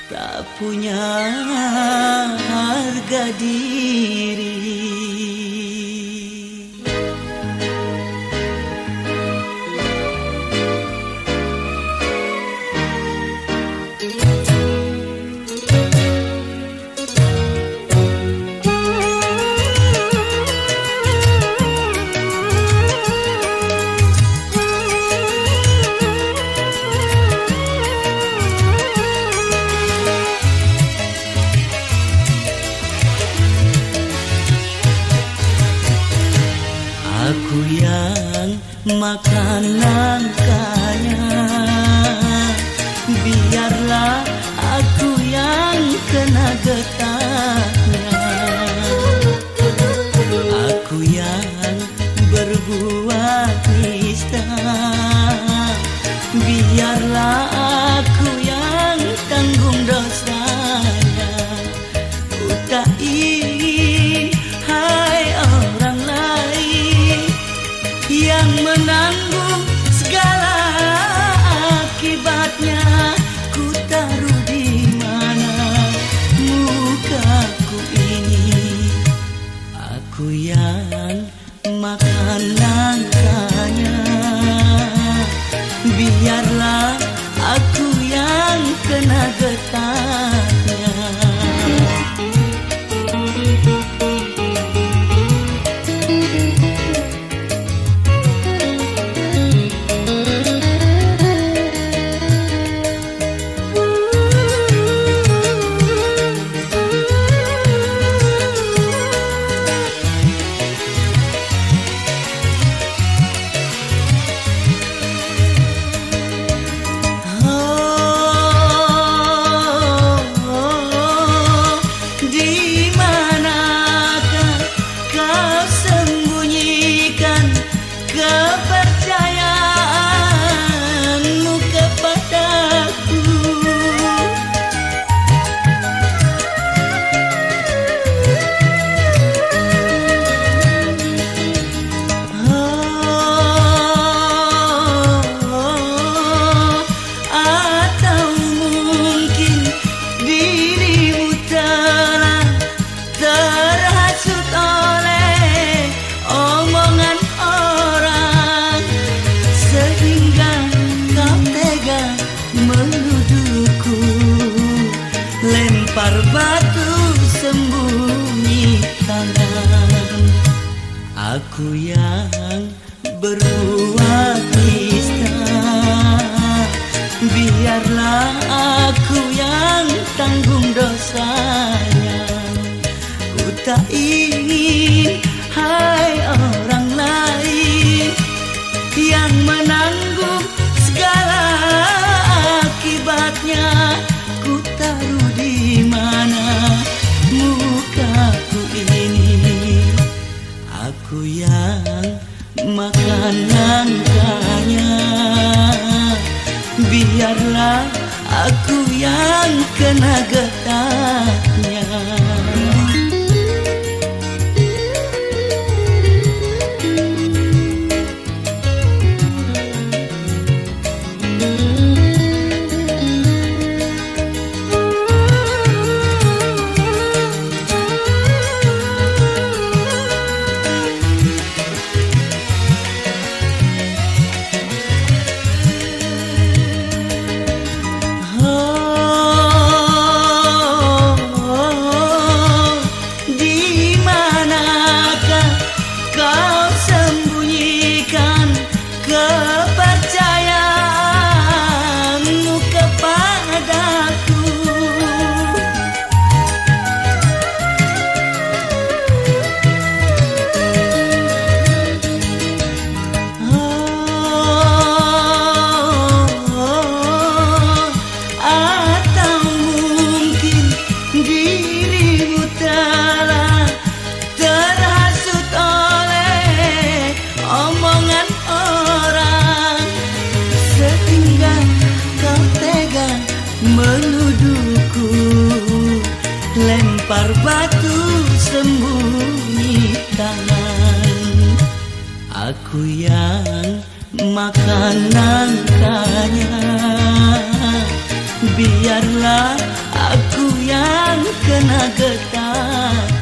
tak punya harga diri. Aku yang makan nangkanya, biarlah aku yang kena getahnya. Aku yang berbuat nista, biarlah aku yang tanggung dosanya. Ku tak ingin hai orang lain yang menanggung segala akibatnya. Ku taruh di mana mukaku ini. Aku yang makan nangkanya, biarlah aku yang kena getahnya. Lempar batu sembunyi tangan. Aku yang berbuat nista, biarlah aku yang tanggung dosanya. Ku tak ingin hai orang lain yang menanggung segala akibatnya. Ku taruh di mana mukaku ini. Aku yang makan nangkanya, biarlah aku yang kena getahnya. menuduhku, lempar batu sembunyi tangan. Aku yang makan nangkanya, biarlah Aku yang kena getah